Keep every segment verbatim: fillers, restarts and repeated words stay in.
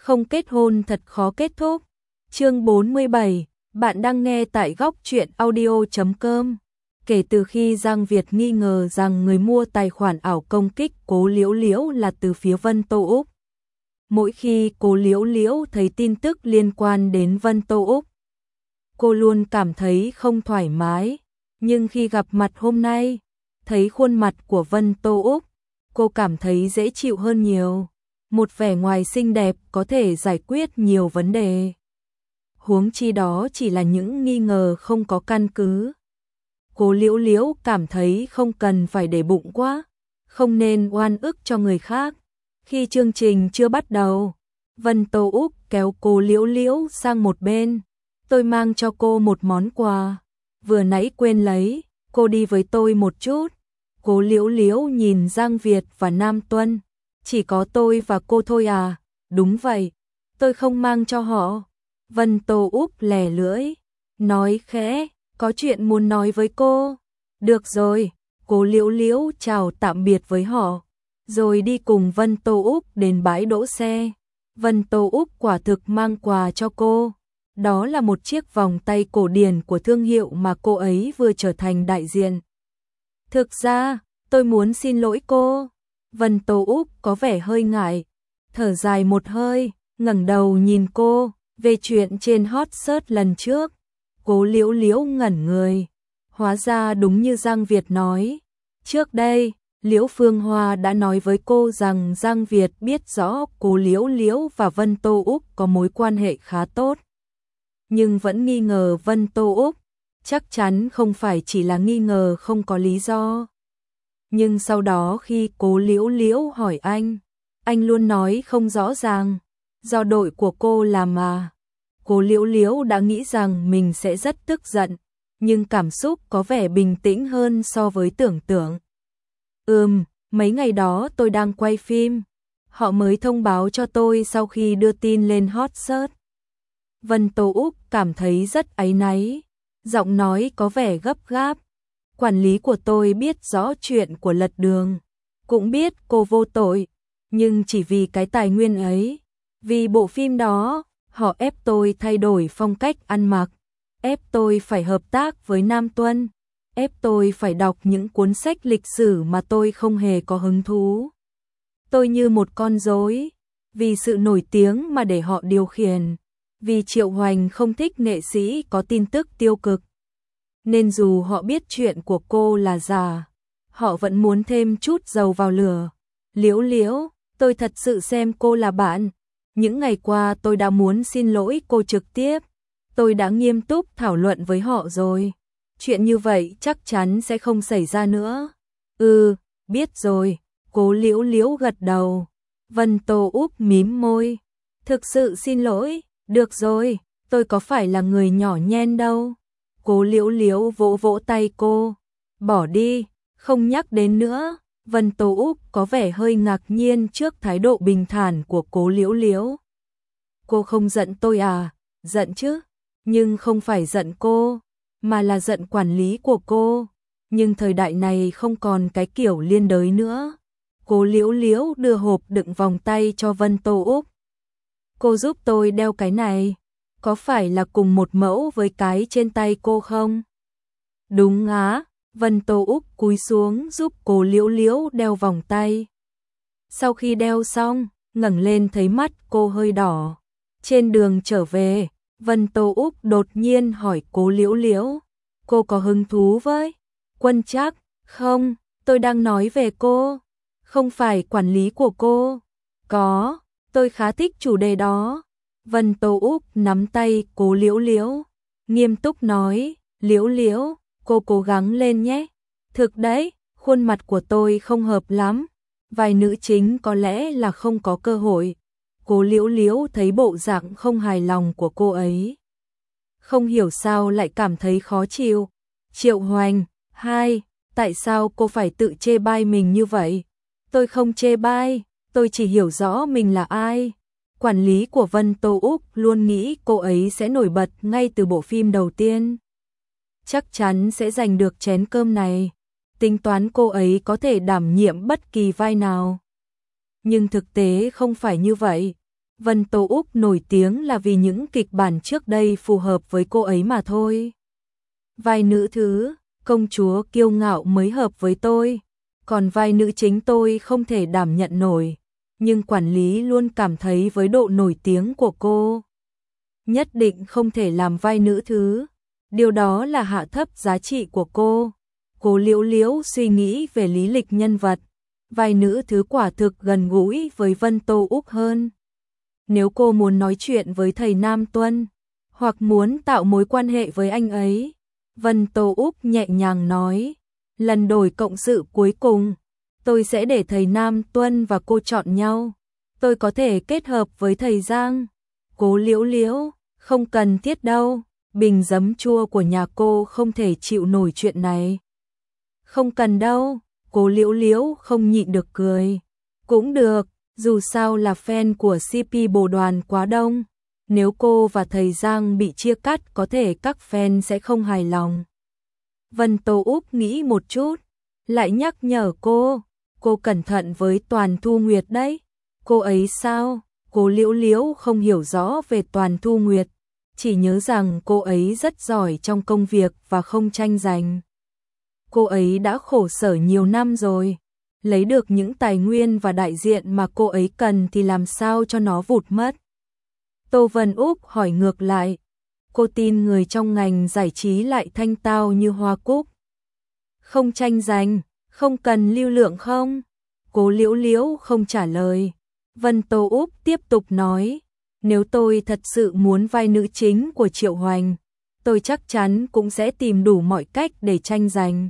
Không kết hôn thật khó kết thúc. Chương bốn mươi bảy, bạn đang nghe tại góc truyện audio chấm com. Kể từ khi Giang Việt nghi ngờ rằng người mua tài khoản ảo công kích Cố Liễu Liễu là từ phía Vân Tô Úc. Mỗi khi Cố Liễu Liễu thấy tin tức liên quan đến Vân Tô Úc, cô luôn cảm thấy không thoải mái. Nhưng khi gặp mặt hôm nay, thấy khuôn mặt của Vân Tô Úc, cô cảm thấy dễ chịu hơn nhiều. Một vẻ ngoài xinh đẹp có thể giải quyết nhiều vấn đề. Huống chi đó chỉ là những nghi ngờ không có căn cứ. Cố Liễu Liễu cảm thấy không cần phải để bụng quá, không nên oan ức cho người khác. Khi chương trình chưa bắt đầu, Vân Tô Úc kéo Cố Liễu Liễu sang một bên. Tôi mang cho cô một món quà, vừa nãy quên lấy, cô đi với tôi một chút. Cố Liễu Liễu nhìn Giang Việt và Nam Tuân. Chỉ có tôi và cô thôi à? Đúng vậy, tôi không mang cho họ. Vân Tô Úc lè lưỡi, nói khẽ, có chuyện muốn nói với cô. Được rồi, Cố Liễu Liễu chào tạm biệt với họ, rồi đi cùng Vân Tô Úc đến bãi đỗ xe. Vân Tô Úc quả thực mang quà cho cô. Đó là một chiếc vòng tay cổ điển của thương hiệu mà cô ấy vừa trở thành đại diện. Thực ra, tôi muốn xin lỗi cô. Vân Tô Úc có vẻ hơi ngại, thở dài một hơi, ngẩng đầu nhìn cô, về chuyện trên hot search lần trước. Cố Liễu Liễu ngẩn người, hóa ra đúng như Giang Việt nói. Trước đây, Liễu Phương Hoa đã nói với cô rằng Giang Việt biết rõ Cố Liễu Liễu và Vân Tô Úc có mối quan hệ khá tốt. Nhưng vẫn nghi ngờ Vân Tô Úc, chắc chắn không phải chỉ là nghi ngờ không có lý do. Nhưng sau đó khi Cố Liễu Liễu hỏi anh, anh luôn nói không rõ ràng, do đội của cô làm mà. Cố Liễu Liễu đã nghĩ rằng mình sẽ rất tức giận, nhưng cảm xúc có vẻ bình tĩnh hơn so với tưởng tượng. Ừm, mấy ngày đó tôi đang quay phim, họ mới thông báo cho tôi sau khi đưa tin lên hot search. Vân Tô Úc cảm thấy rất áy náy, giọng nói có vẻ gấp gáp. Quản lý của tôi biết rõ chuyện của Lật Đường, cũng biết cô vô tội, nhưng chỉ vì cái tài nguyên ấy, vì bộ phim đó, họ ép tôi thay đổi phong cách ăn mặc, ép tôi phải hợp tác với Nam Tuân, ép tôi phải đọc những cuốn sách lịch sử mà tôi không hề có hứng thú. Tôi như một con rối, vì sự nổi tiếng mà để họ điều khiển, vì Triệu Hoành không thích nghệ sĩ có tin tức tiêu cực. Nên dù họ biết chuyện của cô là giả, họ vẫn muốn thêm chút dầu vào lửa. Liễu Liễu, tôi thật sự xem cô là bạn. Những ngày qua tôi đã muốn xin lỗi cô trực tiếp. Tôi đã nghiêm túc thảo luận với họ rồi. Chuyện như vậy chắc chắn sẽ không xảy ra nữa. Ừ, biết rồi. Cố Liễu Liễu gật đầu. Vân Tô Úc mím môi. Thực sự xin lỗi. Được rồi, tôi có phải là người nhỏ nhen đâu. Cố Liễu Liễu vỗ vỗ tay cô. Bỏ đi, không nhắc đến nữa. Vân Tô Úc có vẻ hơi ngạc nhiên trước thái độ bình thản của Cố Liễu Liễu. Cô không giận tôi à? Giận chứ, nhưng không phải giận cô, mà là giận quản lý của cô. Nhưng thời đại này không còn cái kiểu liên đới nữa. Cố Liễu Liễu đưa hộp đựng vòng tay cho Vân Tô Úc. Cô giúp tôi đeo cái này. Có phải là cùng một mẫu với cái trên tay cô không? Đúng á, Vân Tô Úc cúi xuống giúp Cố Liễu Liễu đeo vòng tay. Sau khi đeo xong, ngẩng lên thấy mắt cô hơi đỏ. Trên đường trở về, Vân Tô Úc đột nhiên hỏi Cố Liễu Liễu, cô có hứng thú với Quân Trác? Không, tôi đang nói về cô, không phải quản lý của cô. Có, tôi khá thích chủ đề đó. Vân Tô Úc nắm tay Cố Liễu Liễu, nghiêm túc nói, Liễu Liễu, cô cố gắng lên nhé. Thực đấy, khuôn mặt của tôi không hợp lắm, vài nữ chính có lẽ là không có cơ hội. Cố Liễu Liễu thấy bộ dạng không hài lòng của cô ấy, không hiểu sao lại cảm thấy khó chịu. Triệu Hoành, hai, tại sao cô phải tự chê bai mình như vậy? Tôi không chê bai, tôi chỉ hiểu rõ mình là ai. Quản lý của Vân Tô Úc luôn nghĩ cô ấy sẽ nổi bật ngay từ bộ phim đầu tiên. Chắc chắn sẽ giành được chén cơm này. Tính toán cô ấy có thể đảm nhiệm bất kỳ vai nào. Nhưng thực tế không phải như vậy. Vân Tô Úc nổi tiếng là vì những kịch bản trước đây phù hợp với cô ấy mà thôi. Vai nữ thứ, công chúa kiêu ngạo mới hợp với tôi, còn vai nữ chính tôi không thể đảm nhận nổi, nhưng quản lý luôn cảm thấy với độ nổi tiếng của cô, nhất định không thể làm vai nữ thứ, điều đó là hạ thấp giá trị của cô. Cố Liễu Liễu suy nghĩ về lý lịch nhân vật, vai nữ thứ quả thực gần gũi với Vân Tô Úc hơn. Nếu cô muốn nói chuyện với thầy Nam Tuân, hoặc muốn tạo mối quan hệ với anh ấy, Vân Tô Úc nhẹ nhàng nói, lần đổi cộng sự cuối cùng, tôi sẽ để thầy Nam Tuân và cô chọn nhau. Tôi có thể kết hợp với thầy Giang. Cố Liễu Liễu, không cần thiết đâu, bình giấm chua của nhà cô không thể chịu nổi chuyện này. Không cần đâu, Cố Liễu Liễu không nhịn được cười. Cũng được, dù sao là fan của xê pê bồ đoàn quá đông. Nếu cô và thầy Giang bị chia cắt có thể các fan sẽ không hài lòng. Vân Tô Úc nghĩ một chút, lại nhắc nhở cô, cô cẩn thận với Toàn Thu Nguyệt đấy. Cô ấy sao? Cố Liễu Liễu không hiểu rõ về Toàn Thu Nguyệt, chỉ nhớ rằng cô ấy rất giỏi trong công việc và không tranh giành. Cô ấy đã khổ sở nhiều năm rồi, lấy được những tài nguyên và đại diện mà cô ấy cần thì làm sao cho nó vụt mất. Tô Vân Úc hỏi ngược lại, cô tin người trong ngành giải trí lại thanh tao như hoa cúc. Không tranh giành, không cần lưu lượng không? Cố Liễu Liễu không trả lời. Vân Tô Úc tiếp tục nói, nếu tôi thật sự muốn vai nữ chính của Triệu Hoành, tôi chắc chắn cũng sẽ tìm đủ mọi cách để tranh giành.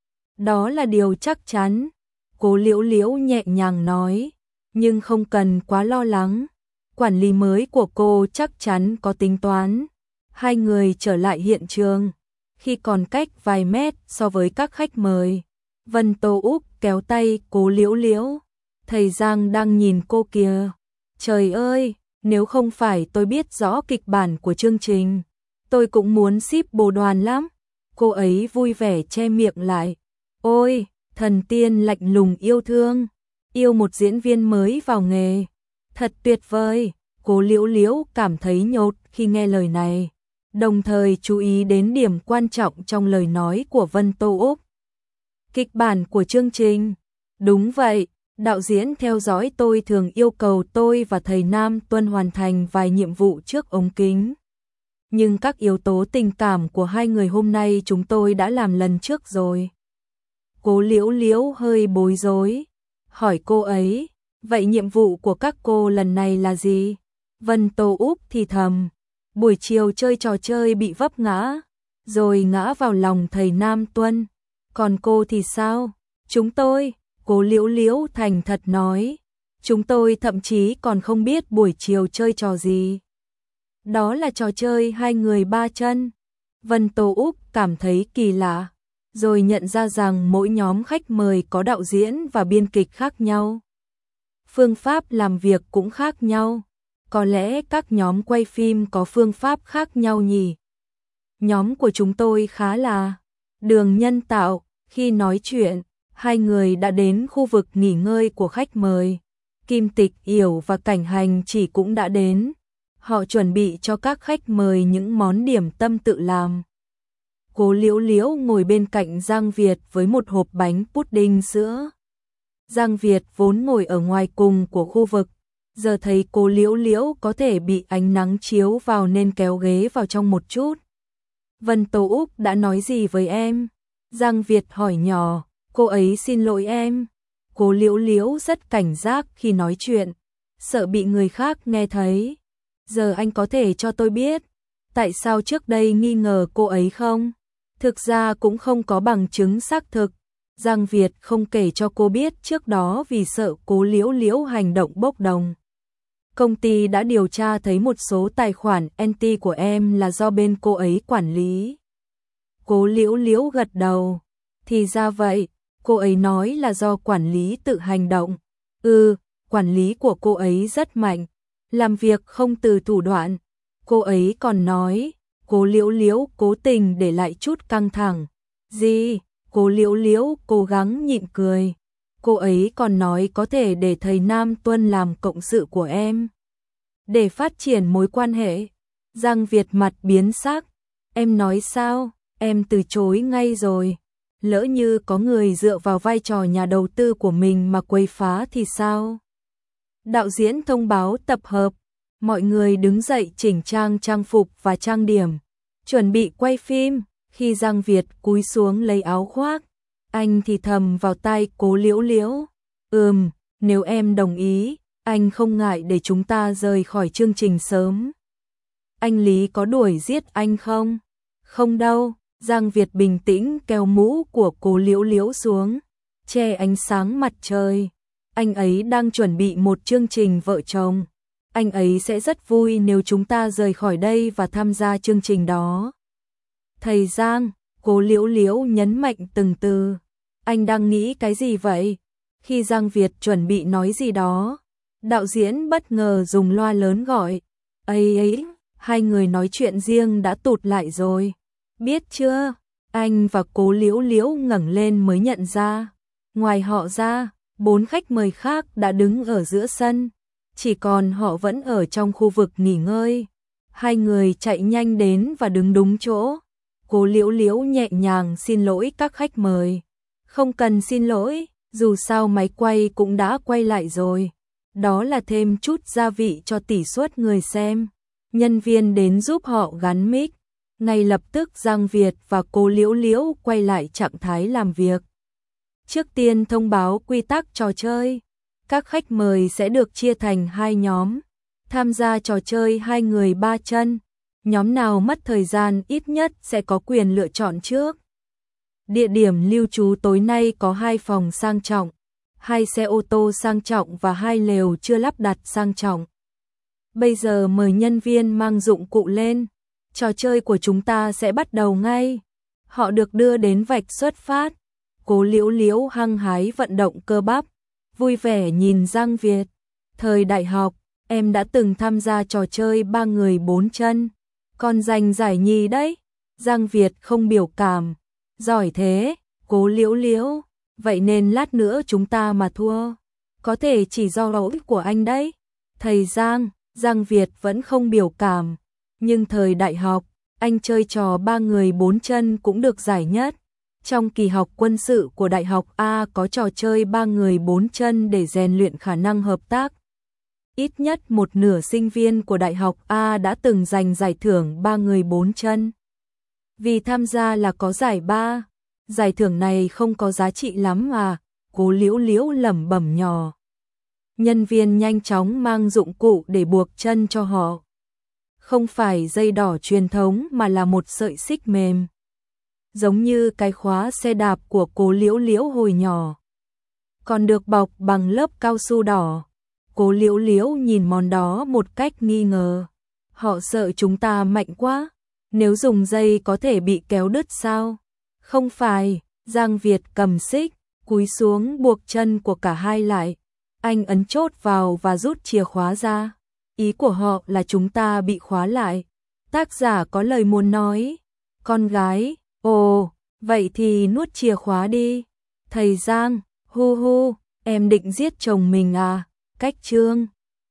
Đó là điều chắc chắn, Cố Liễu Liễu nhẹ nhàng nói, nhưng không cần quá lo lắng. Quản lý mới của cô chắc chắn có tính toán. Hai người trở lại hiện trường, khi còn cách vài mét so với các khách mời. Vân Tô Úc kéo tay Cố Liễu Liễu, thầy Giang đang nhìn cô kìa. Trời ơi, nếu không phải tôi biết rõ kịch bản của chương trình, tôi cũng muốn ship bồ đoàn lắm. Cô ấy vui vẻ che miệng lại. Ôi, thần tiên lạnh lùng yêu thương, yêu một diễn viên mới vào nghề. Thật tuyệt vời, Cố Liễu Liễu cảm thấy nhột khi nghe lời này, đồng thời chú ý đến điểm quan trọng trong lời nói của Vân Tô Úc. Kịch bản của chương trình. Đúng vậy, đạo diễn theo dõi tôi thường yêu cầu tôi và thầy Nam Tuân hoàn thành vài nhiệm vụ trước ống kính. Nhưng các yếu tố tình cảm của hai người hôm nay chúng tôi đã làm lần trước rồi. Cố Liễu Liễu hơi bối rối, hỏi cô ấy, vậy nhiệm vụ của các cô lần này là gì? Vân Tô Úc thì thầm, buổi chiều chơi trò chơi bị vấp ngã, rồi ngã vào lòng thầy Nam Tuân. Còn cô thì sao? Chúng tôi, Cố Liễu Liễu thành thật nói, chúng tôi thậm chí còn không biết buổi chiều chơi trò gì. Đó là trò chơi hai người ba chân. Vân Tô Úc cảm thấy kỳ lạ, rồi nhận ra rằng mỗi nhóm khách mời có đạo diễn và biên kịch khác nhau. Phương pháp làm việc cũng khác nhau. Có lẽ các nhóm quay phim có phương pháp khác nhau nhỉ? Nhóm của chúng tôi khá là đường nhân tạo. Khi nói chuyện, hai người đã đến khu vực nghỉ ngơi của khách mời. Kim Tịch, Yểu và Cảnh Hành chỉ cũng đã đến. Họ chuẩn bị cho các khách mời những món điểm tâm tự làm. Cố Liễu Liễu ngồi bên cạnh Giang Việt với một hộp bánh pudding sữa. Giang Việt vốn ngồi ở ngoài cùng của khu vực, giờ thấy Cố Liễu Liễu có thể bị ánh nắng chiếu vào nên kéo ghế vào trong một chút. Vân Tô Úc đã nói gì với em? Giang Việt hỏi nhỏ. Cô ấy xin lỗi em. Cố Liễu Liễu rất cảnh giác khi nói chuyện, sợ bị người khác nghe thấy. Giờ anh có thể cho tôi biết, tại sao trước đây nghi ngờ cô ấy không? Thực ra cũng không có bằng chứng xác thực. Giang Việt không kể cho cô biết trước đó vì sợ Cố Liễu Liễu hành động bốc đồng. Công ty đã điều tra thấy một số tài khoản anti của em là do bên cô ấy quản lý. Cố Liễu Liễu gật đầu. Thì ra vậy, cô ấy nói là do quản lý tự hành động. Ừ, quản lý của cô ấy rất mạnh, làm việc không từ thủ đoạn. Cô ấy còn nói, Cố Liễu Liễu cố tình để lại chút căng thẳng. Gì? Cố Liễu Liễu cố gắng nhịn cười. Cô ấy còn nói có thể để thầy Nam Tuân làm cộng sự của em. để phát triển mối quan hệ. Giang Việt mặt biến sắc, em nói sao, em từ chối ngay rồi. Lỡ như có người dựa vào vai trò nhà đầu tư của mình mà quấy phá thì sao? Đạo diễn thông báo tập hợp, mọi người đứng dậy chỉnh trang trang phục và trang điểm, chuẩn bị quay phim. Khi Giang Việt cúi xuống lấy áo khoác, anh thì thầm vào tai Cố Liễu Liễu, ừm, nếu em đồng ý, anh không ngại để chúng ta rời khỏi chương trình sớm. Anh Lý có đuổi giết anh không? Không đâu. Giang Việt bình tĩnh kéo mũ của Cố Liễu Liễu xuống, che ánh sáng mặt trời. Anh ấy đang chuẩn bị một chương trình vợ chồng. Anh ấy sẽ rất vui nếu chúng ta rời khỏi đây và tham gia chương trình đó. Thầy Giang, Cố Liễu Liễu nhấn mạnh từng từ. Anh đang nghĩ cái gì vậy? Khi Giang Việt chuẩn bị nói gì đó, đạo diễn bất ngờ dùng loa lớn gọi. Ây ấy, hai người nói chuyện riêng đã tụt lại rồi. Biết chưa? Anh và Cố Liễu Liễu ngẩng lên mới nhận ra. Ngoài họ ra, bốn khách mời khác đã đứng ở giữa sân. Chỉ còn họ vẫn ở trong khu vực nghỉ ngơi. Hai người chạy nhanh đến và đứng đúng chỗ. Cố Liễu Liễu nhẹ nhàng xin lỗi các khách mời. Không cần xin lỗi, dù sao máy quay cũng đã quay lại rồi. Đó là thêm chút gia vị cho tỷ suất người xem. Nhân viên đến giúp họ gắn mic. Ngay lập tức Giang Việt và Cố Liễu Liễu quay lại trạng thái làm việc. Trước tiên thông báo quy tắc trò chơi. Các khách mời sẽ được chia thành hai nhóm. Tham gia trò chơi hai người ba chân. Nhóm nào mất thời gian ít nhất sẽ có quyền lựa chọn trước. Địa điểm lưu trú tối nay có hai phòng sang trọng, hai xe ô tô sang trọng và hai lều chưa lắp đặt sang trọng. Bây giờ mời nhân viên mang dụng cụ lên. Trò chơi của chúng ta sẽ bắt đầu ngay. Họ được đưa đến vạch xuất phát. Cố Liễu Liễu hăng hái vận động cơ bắp, vui vẻ nhìn Giang Việt. Thời đại học, em đã từng tham gia trò chơi ba người bốn chân, còn giành giải nhì đấy. Giang Việt không biểu cảm. Giỏi thế, Cố Liễu Liễu. Vậy nên lát nữa chúng ta mà thua, có thể chỉ do lỗi của anh đấy. Thầy Giang, Giang Việt vẫn không biểu cảm. Nhưng thời đại học, anh chơi trò ba người bốn chân cũng được giải nhất. Trong kỳ học quân sự của Đại học A có trò chơi ba người bốn chân để rèn luyện khả năng hợp tác. Ít nhất một nửa sinh viên của Đại học A đã từng giành giải thưởng ba người bốn chân. Vì tham gia là có giải ba. Giải thưởng này không có giá trị lắm mà, Cố Liễu Liễu lẩm bẩm nhỏ. Nhân viên nhanh chóng mang dụng cụ để buộc chân cho họ. Không phải dây đỏ truyền thống mà là một sợi xích mềm. Giống như cái khóa xe đạp của Cố Liễu Liễu hồi nhỏ. Còn được bọc bằng lớp cao su đỏ. Cố Liễu Liễu nhìn món đó một cách nghi ngờ. Họ sợ chúng ta mạnh quá. Nếu dùng dây có thể bị kéo đứt sao? Không phải, Giang Việt cầm xích, cúi xuống buộc chân của cả hai lại. Anh ấn chốt vào và rút chìa khóa ra. Ý của họ là chúng ta bị khóa lại. Tác giả có lời muốn nói. Con gái, ồ, vậy thì nuốt chìa khóa đi. Thầy Giang, hu hu, em định giết chồng mình à? Cách chương.